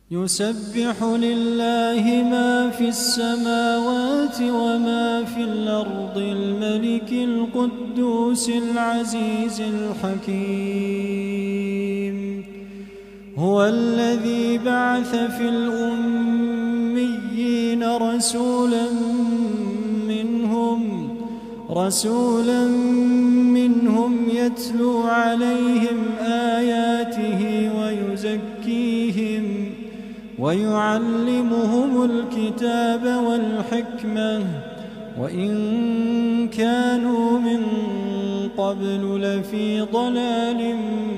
يسبح لله ما في السماوات وما في الأرض الملك القدوس العزيز الحكيم. هو الذي بعث في الأميين رسولا منهم يتلو عليهم آياته ويزكيهم ويعلمهم الكتاب والحكمة وإن كانوا من قبل لفي ضلال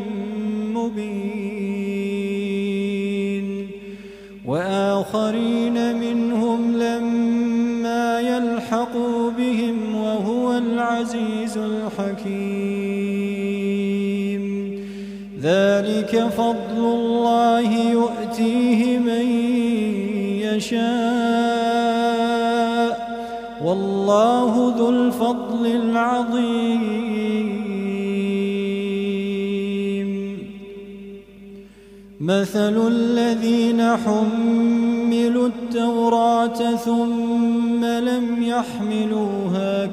مبين. وآخرين منهم لما يلحقوا بهم وهو العزيز الحكيم. ذلك فضل الله يؤتيه من يشاء والله ذو الفضل العظيم. مثل الذين حملوا التوراة ثم لم يحملوها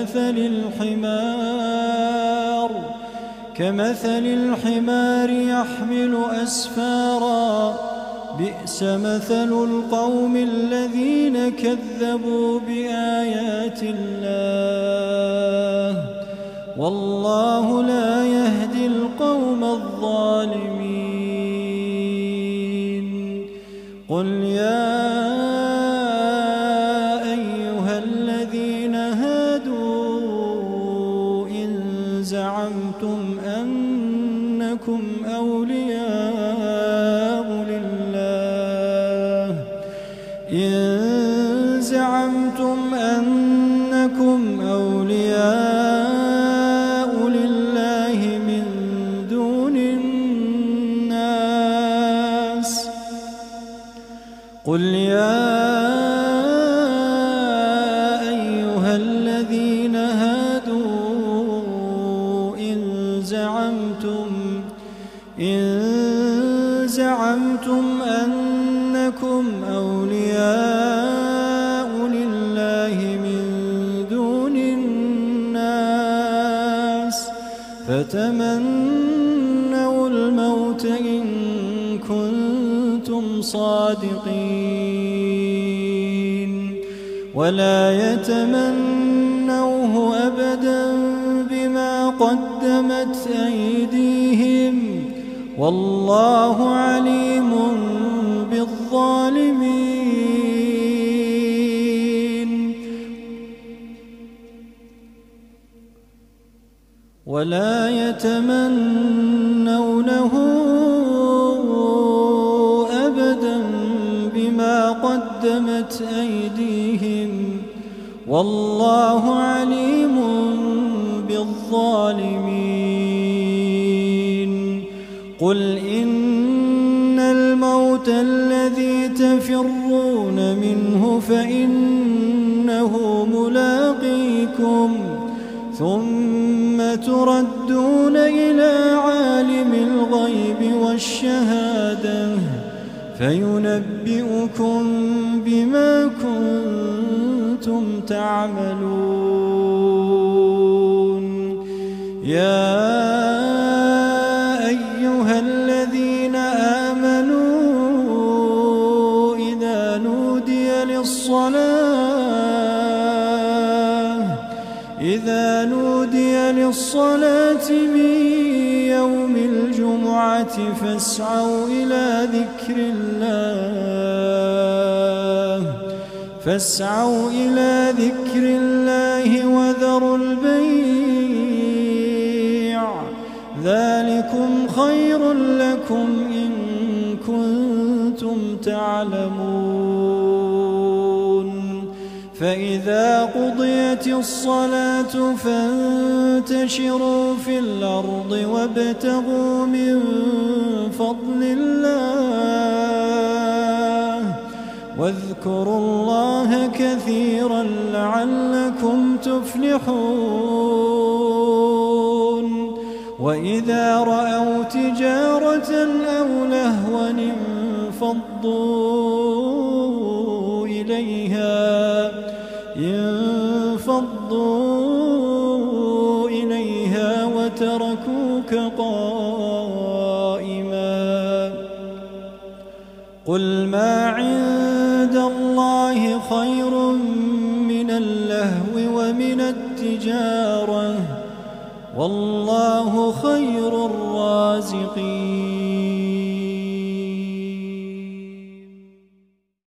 كمثل الحمار يحمل أسفارا بئس مثل القوم الذين كذبوا بآيات الله والله لا يهدي القوم الظالمين. قل يا أيها الذين هادوا إن زعمتم أنكم أولياء لله من دون الناس. قل يا أيها الذين هادوا إن زعمتم أنكم أولياء لله من دون الناس فتمنوا الموت إن كنتم صادقين ولا يتمنوه أبدا بما قدمت أيديهم والله عليم بالظالمين. ولا يتمنونه أبدا بما قدمت أيديهم والله عليم بالظالمين. قل إن الموت الذي تفرون منه فإنه ملاقيكم ثم تردون إلى عالم الغيب والشهادة فينبئكم بما كنتم تعملون. يا أيها الذين آمنوا إذا نودي للصلاة من يوم الجمعة فاسعوا إلى ذكر الله وذروا البيع ذلكم خير لكم إن كنتم تعلمون. فإذا قضيت الصلاة فانتشروا في الأرض وابتغوا من فضل الله واذكروا الله كثيرا لعلكم تفلحون. وإذا رأوا تجارة أو لهوا انفضوا إليها وتركوك قائما. قل ما عند الله خير من اللهو ومن التجارة والله خير الرازقين.